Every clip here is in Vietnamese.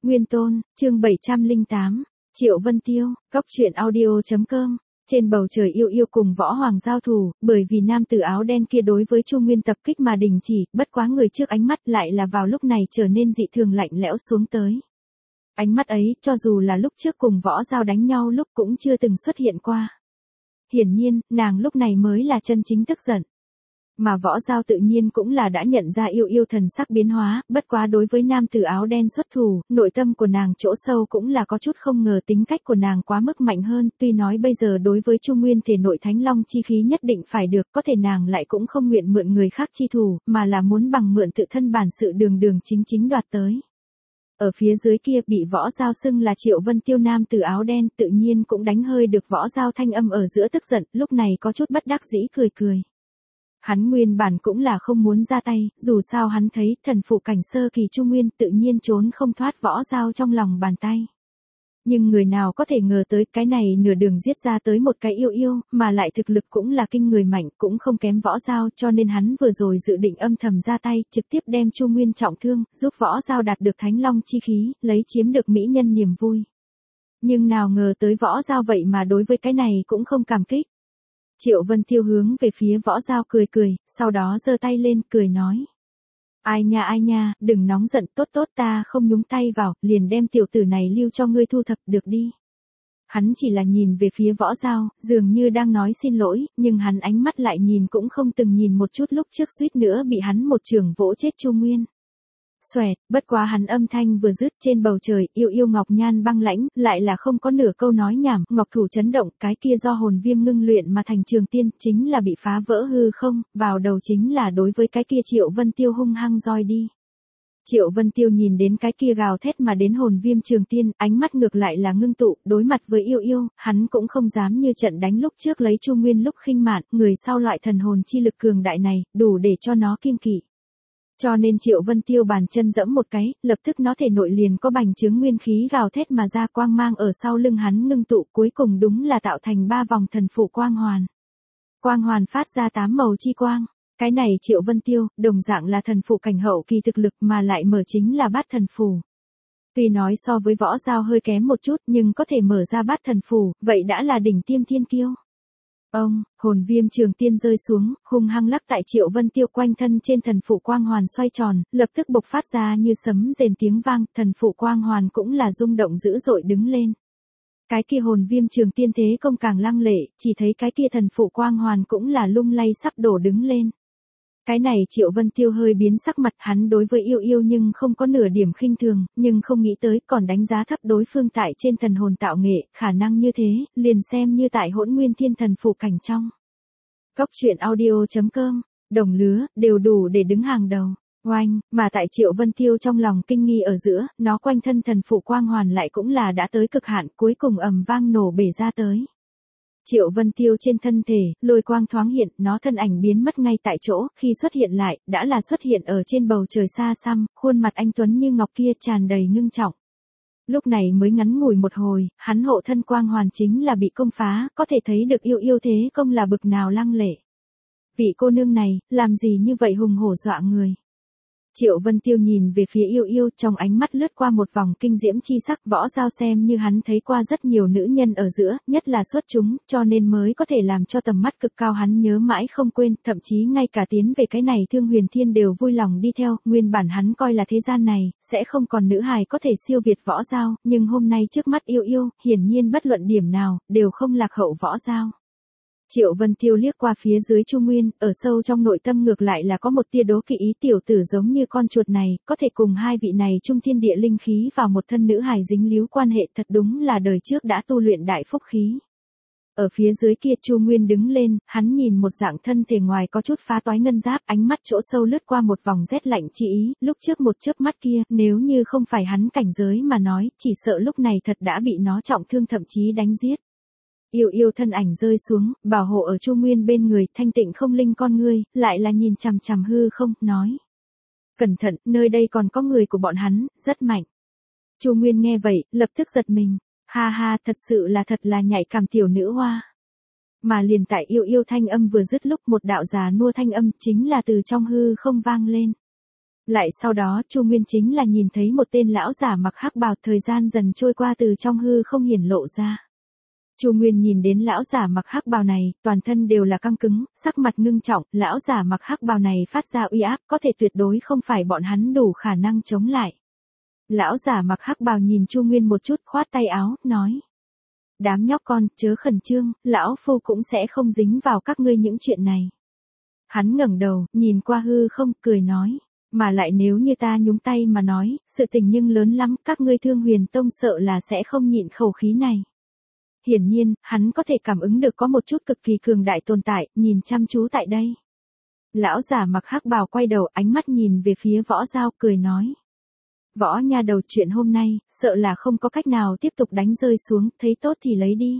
Nguyên Tôn, chương 708, Triệu Vân Tiêu, Cóc truyện audio.com. Trên bầu trời yêu yêu cùng Võ Hoàng giao thủ, bởi vì nam tử áo đen kia đối với Chu Nguyên tập kích mà đình chỉ, bất quá người trước ánh mắt lại là vào lúc này trở nên dị thường lạnh lẽo xuống tới. Ánh mắt ấy, cho dù là lúc trước cùng Võ Giao đánh nhau lúc cũng chưa từng xuất hiện qua. Hiển nhiên, nàng lúc này mới là chân chính tức giận. Mà Võ Giao tự nhiên cũng là đã nhận ra yêu yêu thần sắc biến hóa, bất quá đối với nam tử áo đen xuất thủ, nội tâm của nàng chỗ sâu cũng là có chút không ngờ tính cách của nàng quá mức mạnh hơn, tuy nói bây giờ đối với Chu Nguyên thể nội thánh long chi khí nhất định phải được, có thể nàng lại cũng không nguyện mượn người khác chi thủ, mà là muốn bằng mượn tự thân bản sự đường đường chính chính đoạt tới. Ở phía dưới kia bị Võ Giao xưng là Triệu Vân Tiêu nam tử áo đen tự nhiên cũng đánh hơi được Võ Giao thanh âm ở giữa tức giận, lúc này có chút bất đắc dĩ cười cười. Hắn nguyên bản cũng là không muốn ra tay, dù sao hắn thấy thần phụ cảnh sơ kỳ Chu Nguyên tự nhiên trốn không thoát Võ Giao trong lòng bàn tay. Nhưng người nào có thể ngờ tới cái này nửa đường giết ra tới một cái yêu yêu, mà lại thực lực cũng là kinh người mạnh, cũng không kém Võ Giao, cho nên hắn vừa rồi dự định âm thầm ra tay, trực tiếp đem Chu Nguyên trọng thương, giúp Võ Giao đạt được thánh long chi khí, lấy chiếm được mỹ nhân niềm vui. Nhưng nào ngờ tới Võ Giao vậy mà đối với cái này cũng không cảm kích. Triệu Vân Tiêu hướng về phía Võ Giao cười cười, sau đó giơ tay lên cười nói. Ai nha, đừng nóng giận, tốt ta không nhúng tay vào, liền đem tiểu tử này lưu cho ngươi thu thập được đi. Hắn chỉ là nhìn về phía Võ Giao, dường như đang nói xin lỗi, nhưng hắn ánh mắt lại nhìn cũng không từng nhìn một chút lúc trước suýt nữa bị hắn một chưởng vỗ chết Chu Nguyên. Xoẹt, bất quá hắn âm thanh vừa dứt trên bầu trời, yêu yêu ngọc nhan băng lãnh, lại là không có nửa câu nói nhảm, ngọc thủ chấn động, cái kia do hồn viêm ngưng luyện mà thành trường tiên, chính là bị phá vỡ hư không, vào đầu chính là đối với cái kia Triệu Vân Tiêu hung hăng roi đi. Triệu Vân Tiêu nhìn đến cái kia gào thét mà đến hồn viêm trường tiên, ánh mắt ngược lại là ngưng tụ, đối mặt với yêu yêu, hắn cũng không dám như trận đánh lúc trước lấy Chu Nguyên lúc khinh mạn, người sau loại thần hồn chi lực cường đại này, đủ để cho nó kiêng kỵ. Cho nên Triệu Vân Tiêu bàn chân dẫm một cái, lập tức nó thể nội liền có bành trướng nguyên khí gào thét mà ra quang mang ở sau lưng hắn ngưng tụ, cuối cùng đúng là tạo thành 3 vòng thần phụ quang hoàn. Quang hoàn phát ra 8 màu chi quang. Cái này Triệu Vân Tiêu, đồng dạng là thần phụ cảnh hậu kỳ thực lực mà lại mở chính là bát thần phù. Tuy nói so với Võ Giao hơi kém một chút nhưng có thể mở ra bát thần phù, vậy đã là đỉnh tiêm thiên kiêu. Ông, hồn viêm trường tiên rơi xuống, hung hăng lắc tại Triệu Vân Tiêu quanh thân trên thần phụ quang hoàn xoay tròn, lập tức bộc phát ra như sấm rền tiếng vang, thần phụ quang hoàn cũng là rung động dữ dội đứng lên. Cái kia hồn viêm trường tiên thế công càng lăng lệ, chỉ thấy cái kia thần phụ quang hoàn cũng là lung lay sắp đổ đứng lên. Cái này Triệu Vân Tiêu hơi biến sắc mặt, hắn đối với yêu yêu nhưng không có nửa điểm khinh thường, nhưng không nghĩ tới còn đánh giá thấp đối phương tại trên thần hồn tạo nghệ, khả năng như thế, liền xem như tại hỗn nguyên thiên thần phụ cảnh trong. Cóc truyện audio.com, đồng lứa, đều đủ để đứng hàng đầu. Oanh, mà tại Triệu Vân Tiêu trong lòng kinh nghi ở giữa, nó quanh thân thần phụ quang hoàn lại cũng là đã tới cực hạn, cuối cùng ầm vang nổ bể ra tới. Triệu Vân Tiêu trên thân thể, lôi quang thoáng hiện, nó thân ảnh biến mất ngay tại chỗ, khi xuất hiện lại, đã là xuất hiện ở trên bầu trời xa xăm, khuôn mặt anh tuấn như ngọc kia tràn đầy ngưng trọng. Lúc này mới ngắn ngủi một hồi, hắn hộ thân quang hoàn chính là bị công phá, có thể thấy được yêu yêu thế công là bực nào lăng lệ. Vị cô nương này, làm gì như vậy hùng hổ dọa người. Triệu Vân Tiêu nhìn về phía yêu yêu, trong ánh mắt lướt qua một vòng kinh diễm chi sắc. Võ Giao xem như hắn thấy qua rất nhiều nữ nhân ở giữa, nhất là xuất chúng, cho nên mới có thể làm cho tầm mắt cực cao hắn nhớ mãi không quên, thậm chí ngay cả tiến về cái này Thương Huyền Thiên đều vui lòng đi theo, nguyên bản hắn coi là thế gian này, sẽ không còn nữ hài có thể siêu việt Võ Giao, nhưng hôm nay trước mắt yêu yêu, hiển nhiên bất luận điểm nào, đều không lạc hậu Võ Giao. Triệu Vân Tiêu liếc qua phía dưới Chu Nguyên, ở sâu trong nội tâm ngược lại là có một tia đố kỵ ý tiểu tử giống như con chuột này, có thể cùng hai vị này trung thiên địa linh khí vào một thân nữ hài dính líu quan hệ thật đúng là đời trước đã tu luyện đại phúc khí. Ở phía dưới kia Chu Nguyên đứng lên, hắn nhìn một dạng thân thể ngoài có chút phá toái ngân giáp, ánh mắt chỗ sâu lướt qua một vòng rét lạnh chi ý, lúc trước một chớp mắt kia, nếu như không phải hắn cảnh giới mà nói, chỉ sợ lúc này thật đã bị nó trọng thương thậm chí đánh giết. Yêu yêu thân ảnh rơi xuống, bảo hộ ở Chu Nguyên bên người, thanh tịnh không linh con ngươi, lại là nhìn chằm chằm hư không, nói. Cẩn thận, nơi đây còn có người của bọn hắn, rất mạnh. Chu Nguyên nghe vậy, lập tức giật mình. Ha, thật sự là nhạy cảm tiểu nữ hoa. Mà liền tại yêu yêu thanh âm vừa dứt lúc một đạo già nua thanh âm chính là từ trong hư không vang lên. Lại sau đó Chu Nguyên chính là nhìn thấy một tên lão giả mặc hắc bào, thời gian dần trôi qua từ trong hư không hiển lộ ra. Chu Nguyên nhìn đến lão giả mặc hắc bào này, toàn thân đều là căng cứng, sắc mặt ngưng trọng, lão giả mặc hắc bào này phát ra uy áp, có thể tuyệt đối không phải bọn hắn đủ khả năng chống lại. Lão giả mặc hắc bào nhìn Chu Nguyên một chút, khoát tay áo, nói: "Đám nhóc con, chớ khẩn trương, lão phu cũng sẽ không dính vào các ngươi những chuyện này." Hắn ngẩng đầu, nhìn qua hư không, cười nói: "Mà lại nếu như ta nhúng tay mà nói, sự tình nhưng lớn lắm, các ngươi Thương Huyền Tông sợ là sẽ không nhịn khẩu khí này." Hiển nhiên, hắn có thể cảm ứng được có một chút cực kỳ cường đại tồn tại, nhìn chăm chú tại đây. Lão giả mặc hắc bào quay đầu, ánh mắt nhìn về phía Võ Giao, cười nói: "Võ nha đầu, chuyện hôm nay, sợ là không có cách nào tiếp tục đánh rơi xuống, thấy tốt thì lấy đi."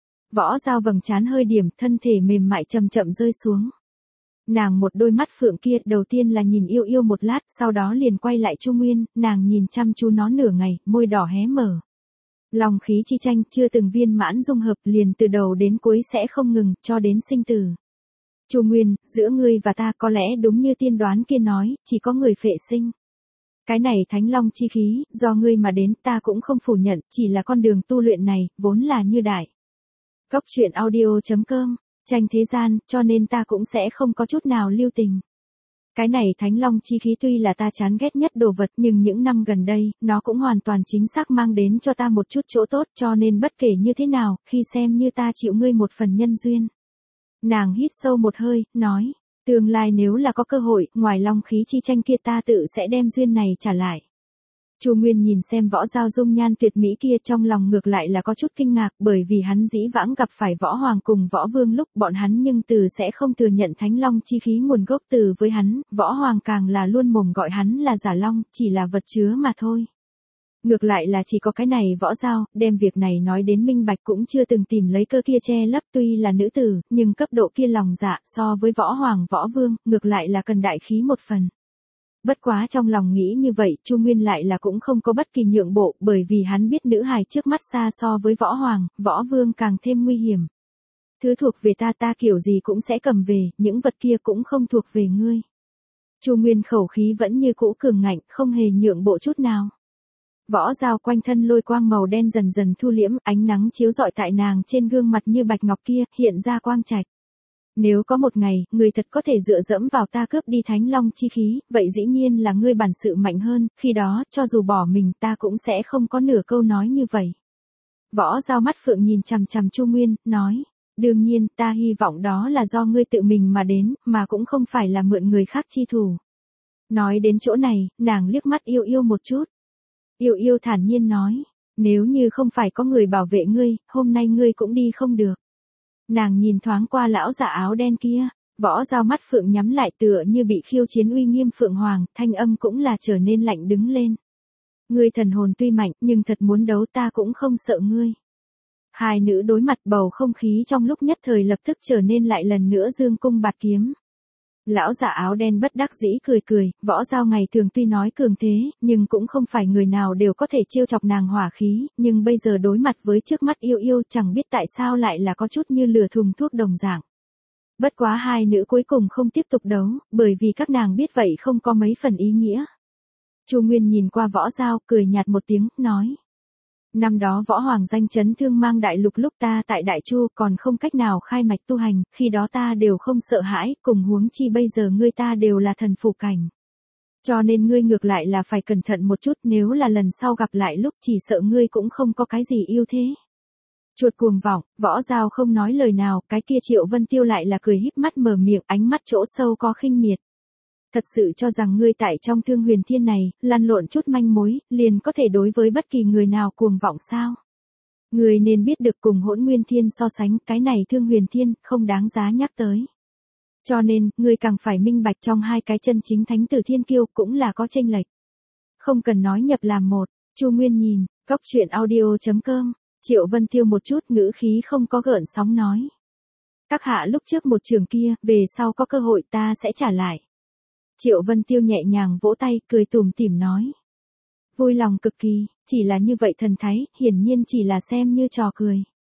Võ Giao vầng trán hơi điểm, thân thể mềm mại chậm chậm rơi xuống. Nàng một đôi mắt phượng kia, đầu tiên là nhìn Yêu Yêu một lát, sau đó liền quay lại Chu Nguyên, nàng nhìn chăm chú nó nửa ngày, môi đỏ hé mở. Long khí chi tranh chưa từng viên mãn dung hợp, liền từ đầu đến cuối sẽ không ngừng, cho đến sinh tử. Chu Nguyên, giữa ngươi và ta có lẽ đúng như tiên đoán kia nói, chỉ có người phệ sinh. Cái này thánh long chi khí, do ngươi mà đến, ta cũng không phủ nhận, chỉ là con đường tu luyện này, vốn là như đại. Cốc truyện audio.com, tranh thế gian, cho nên ta cũng sẽ không có chút nào lưu tình. Cái này thánh long chi khí tuy là ta chán ghét nhất đồ vật, nhưng những năm gần đây, nó cũng hoàn toàn chính xác mang đến cho ta một chút chỗ tốt, cho nên bất kể như thế nào, khi xem như ta chịu ngươi một phần nhân duyên. Nàng hít sâu một hơi, nói: "Tương lai nếu là có cơ hội, ngoài long khí chi tranh kia ta tự sẽ đem duyên này trả lại." Chu Nguyên nhìn xem Võ Giao dung nhan tuyệt mỹ kia, trong lòng ngược lại là có chút kinh ngạc, bởi vì hắn dĩ vãng gặp phải Võ Hoàng cùng Võ Vương lúc bọn hắn nhưng từ sẽ không thừa nhận thánh long chi khí nguồn gốc từ với hắn, Võ Hoàng càng là luôn mồm gọi hắn là giả long, chỉ là vật chứa mà thôi. Ngược lại là chỉ có cái này Võ Giao, đem việc này nói đến minh bạch, cũng chưa từng tìm lấy cơ kia che lấp, tuy là nữ tử, nhưng cấp độ kia lòng dạ so với Võ Hoàng Võ Vương, ngược lại là cần đại khí một phần. Bất quá trong lòng nghĩ như vậy, Chu Nguyên lại là cũng không có bất kỳ nhượng bộ, bởi vì hắn biết nữ hài trước mắt xa so với Võ Hoàng, Võ Vương càng thêm nguy hiểm. Thứ thuộc về ta, ta kiểu gì cũng sẽ cầm về, những vật kia cũng không thuộc về ngươi. Chu Nguyên khẩu khí vẫn như cũ cường ngạnh, không hề nhượng bộ chút nào. Võ Giao quanh thân lôi quang màu đen dần dần thu liễm, ánh nắng chiếu rọi tại nàng trên gương mặt như bạch ngọc kia, hiện ra quang trạch. Nếu có một ngày, người thật có thể dựa dẫm vào ta cướp đi thánh long chi khí, vậy dĩ nhiên là ngươi bản sự mạnh hơn, khi đó, cho dù bỏ mình ta cũng sẽ không có nửa câu nói như vậy. Võ Giao mắt phượng nhìn chằm chằm Chu Nguyên, nói: "Đương nhiên, ta hy vọng đó là do ngươi tự mình mà đến, mà cũng không phải là mượn người khác chi thủ." Nói đến chỗ này, nàng liếc mắt Yêu Yêu một chút. Yêu Yêu thản nhiên nói: "Nếu như không phải có người bảo vệ ngươi, hôm nay ngươi cũng đi không được." Nàng nhìn thoáng qua lão giả áo đen kia, Võ Giao mắt phượng nhắm lại, tựa như bị khiêu chiến uy nghiêm phượng hoàng, thanh âm cũng là trở nên lạnh đứng lên. "Ngươi thần hồn tuy mạnh, nhưng thật muốn đấu ta cũng không sợ ngươi." Hai nữ đối mặt, bầu không khí trong lúc nhất thời lập tức trở nên lại lần nữa dương cung bạt kiếm. Lão giả áo đen bất đắc dĩ cười cười, Võ Giao ngày thường tuy nói cường thế, nhưng cũng không phải người nào đều có thể trêu chọc nàng hỏa khí, nhưng bây giờ đối mặt với trước mắt Yêu Yêu, chẳng biết tại sao lại là có chút như lửa thùng thuốc đồng dạng. Bất quá hai nữ cuối cùng không tiếp tục đấu, bởi vì các nàng biết vậy không có mấy phần ý nghĩa. Chu Nguyên nhìn qua Võ Giao, cười nhạt một tiếng, nói: "Năm đó Võ Hoàng danh chấn Thương Mang đại lục lúc ta tại Đại Chu còn không cách nào khai mạch tu hành, khi đó ta đều không sợ hãi, cùng huống chi bây giờ ngươi ta đều là thần phủ cảnh. Cho nên ngươi ngược lại là phải cẩn thận một chút, nếu là lần sau gặp lại lúc chỉ sợ ngươi cũng không có cái gì ưu thế." Chuột cuồng vọng, Võ Giao không nói lời nào, cái kia Triệu Vân Tiêu lại là cười híp mắt mở miệng, ánh mắt chỗ sâu có khinh miệt. "Thật sự cho rằng ngươi tại trong Thương Huyền Thiên này, lăn lộn chút manh mối, liền có thể đối với bất kỳ người nào cuồng vọng sao? Ngươi nên biết được cùng Hỗn Nguyên Thiên so sánh, cái này Thương Huyền Thiên, không đáng giá nhắc tới. Cho nên, ngươi càng phải minh bạch trong hai cái chân chính thánh tử thiên kiêu cũng là có chênh lệch. Không cần nói nhập làm một." Chu Nguyên nhìn, Cốc truyện audio.com, Triệu Vân Tiêu một chút, ngữ khí không có gợn sóng nói: "Các hạ lúc trước một trường kia, về sau có cơ hội ta sẽ trả lại." Triệu Vân Tiêu nhẹ nhàng vỗ tay, cười tủm tỉm nói: "Vui lòng cực kỳ, chỉ là như vậy thần thái, hiển nhiên chỉ là xem như trò cười."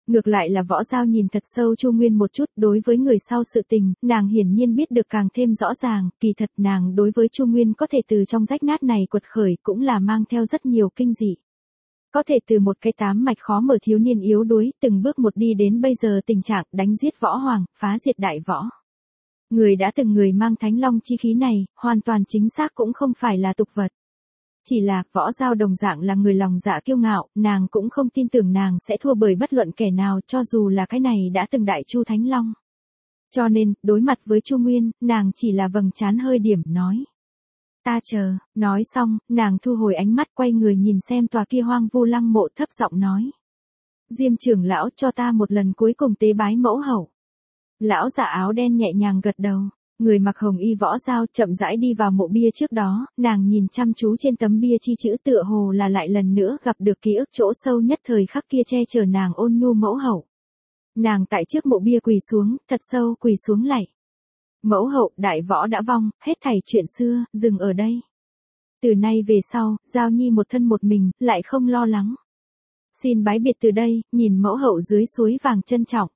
Ngược lại là Võ Giao nhìn thật sâu Chu Nguyên một chút, đối với người sau sự tình, nàng hiển nhiên biết được càng thêm rõ ràng, kỳ thật nàng đối với Chu Nguyên có thể từ trong rách nát này quật khởi cũng là mang theo rất nhiều kinh dị. Có thể từ một cái tám mạch khó mở thiếu niên yếu đuối, từng bước một đi đến bây giờ tình trạng đánh giết võ hoàng, phá diệt đại võ. Người đã từng người mang thánh long chi khí này, hoàn toàn chính xác cũng không phải là tục vật. Chỉ là, Võ Giao đồng dạng là người lòng dạ kiêu ngạo, nàng cũng không tin tưởng nàng sẽ thua bởi bất luận kẻ nào cho dù là cái này đã từng đại Chu Thánh Long. Cho nên, đối mặt với Chu Nguyên, nàng chỉ là vầng trán hơi điểm nói. Ta chờ, nói xong, nàng thu hồi ánh mắt quay người nhìn xem tòa kia hoang vu lăng mộ thấp giọng nói. Diêm trưởng lão cho ta một lần cuối cùng tế bái mẫu hậu. Lão giả áo đen nhẹ nhàng gật đầu. Người mặc hồng y Võ Giao chậm rãi đi vào mộ bia trước đó, nàng nhìn chăm chú trên tấm bia chi chữ tựa hồ là lại lần nữa gặp được ký ức chỗ sâu nhất thời khắc kia che chở nàng ôn nhu mẫu hậu. Nàng tại trước mộ bia quỳ xuống, thật sâu quỳ xuống lạy. Mẫu hậu, đại võ đã vong, hết thảy chuyện xưa, dừng ở đây. Từ nay về sau, Giao Nhi một thân một mình, lại không lo lắng. Xin bái biệt từ đây, nhìn mẫu hậu dưới suối vàng trân trọng.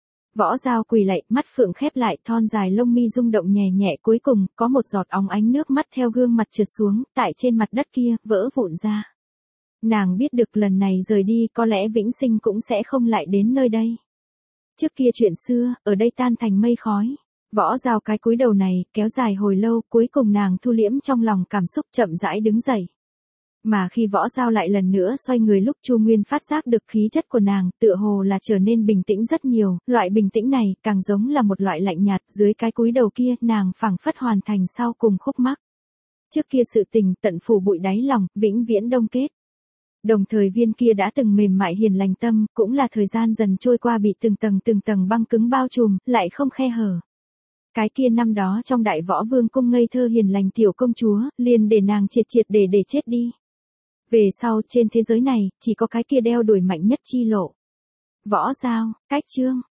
Võ Giao quỳ lạy, mắt phượng khép lại, thon dài lông mi rung động nhẹ nhẹ, cuối cùng, có một giọt óng ánh nước mắt theo gương mặt trượt xuống, tại trên mặt đất kia, vỡ vụn ra. Nàng biết được lần này rời đi, có lẽ vĩnh sinh cũng sẽ không lại đến nơi đây. Trước kia chuyện xưa, ở đây tan thành mây khói. Võ Giao cái cúi đầu này, kéo dài hồi lâu, cuối cùng nàng thu liễm trong lòng cảm xúc chậm rãi đứng dậy. Mà khi Võ Giao lại lần nữa xoay người lúc Chu Nguyên phát giác được khí chất của nàng, tựa hồ là trở nên bình tĩnh rất nhiều, loại bình tĩnh này, càng giống là một loại lạnh nhạt, dưới cái cúi đầu kia, nàng phảng phất hoàn thành sau cùng khúc mắc. Trước kia sự tình, tận phủ bụi đáy lòng, vĩnh viễn đông kết. Đồng thời viên kia đã từng mềm mại hiền lành tâm, cũng là thời gian dần trôi qua bị từng tầng băng cứng bao trùm, lại không khe hở. Cái kia năm đó trong đại võ vương cung ngây thơ hiền lành tiểu công chúa, liền để nàng triệt để chết đi. Về sau, trên thế giới này, chỉ có cái kia đeo đuổi mạnh nhất chi lộ. Võ Giao, cách chương.